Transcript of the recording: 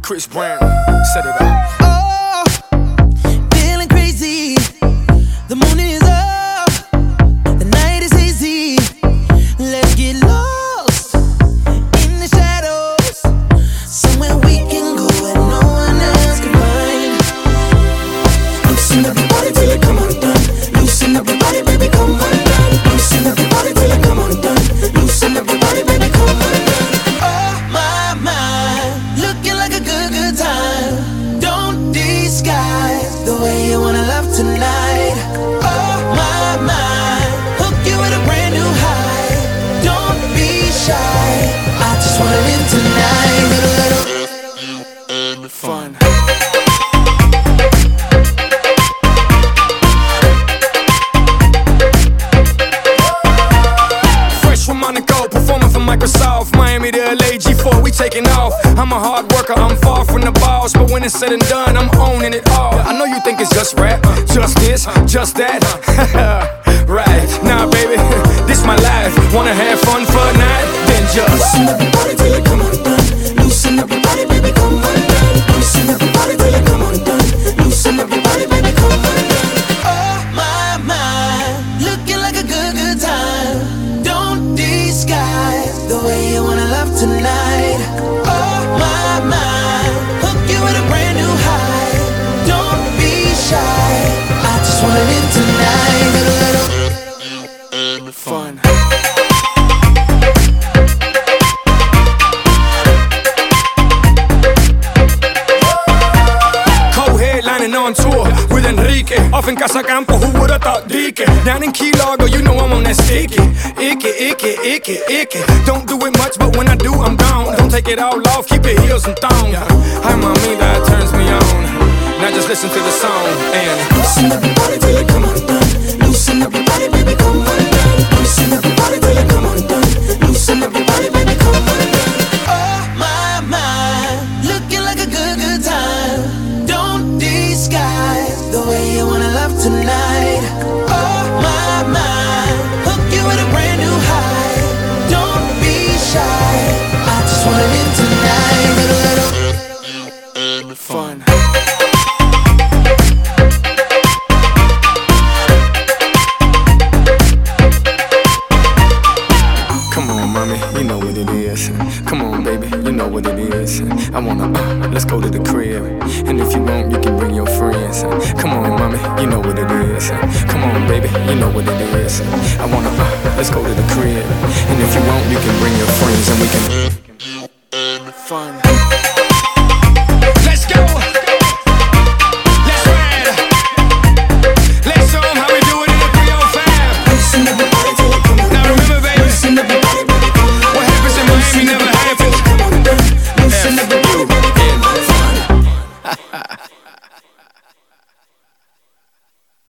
Chris Brown, set it up. Oh, feeling crazy. The moon is up, the night is easy. Let's get lost in the shadows, somewhere we can go and no one else can find. Loosen everybody till it come undone. Loosen everybody, baby, come undone. Loosen everybody till it come undone. Loosen everybody, baby, come undone. Oh my, looking like a good time. Don't disguise the way you wanna love tonight. Oh my, hook you with a brand new high. Don't be shy, I just wanna live tonight with a little fun. Fresh from Monaco, performing for Microsoft, Miami to LA, G4, we taking off. I'm a hard worker, I'm far from the boss, but when it's said and done, I'm owning it all. I know you think it's just rap, just this, just that. Right, nah baby, this my life. Wanna have fun for a night? Then just loosen everybody till it come undone. Loosen everybody, baby, come undone. Loosen everybody till it come undone. Loosen everybody, baby, come undone. Oh my, looking like a good time. Don't disguise the way you wanna love tonight. Oh my, hook you with a brand new high. Don't be shy, I just wanna live tonight with a little fun. Co-headlining on tour with Enrique. Off in Casa Campo, who would've thought Dike? Down in Key Largo, you know I'm on that sticky. Icky. Don't do it much, but when I do, I'm gone. Don't take it all off, keep it heels and thong. Hi, mommy, that turns me on. Now just listen to the song and loosen everybody till it come undone. Loosen everybody, baby, come undone. Loosen everybody till it come undone. Loosen everybody, baby, come undone. Oh my, looking like a good time. Don't disguise the way you wanna love tonight. Oh my, hook you with a brand new high. Don't be shy, I just wanna live tonight with a little fun. come on, mommy, you know what it is. Come on, baby, you know what it is. I wanna, let's go to the crib. And if you want, you can bring your friends. Come on, mommy, you know what it is. Come on, baby, you know what it is. I wanna, let's go to the crib. And if you want, you can bring your friends and we can fun.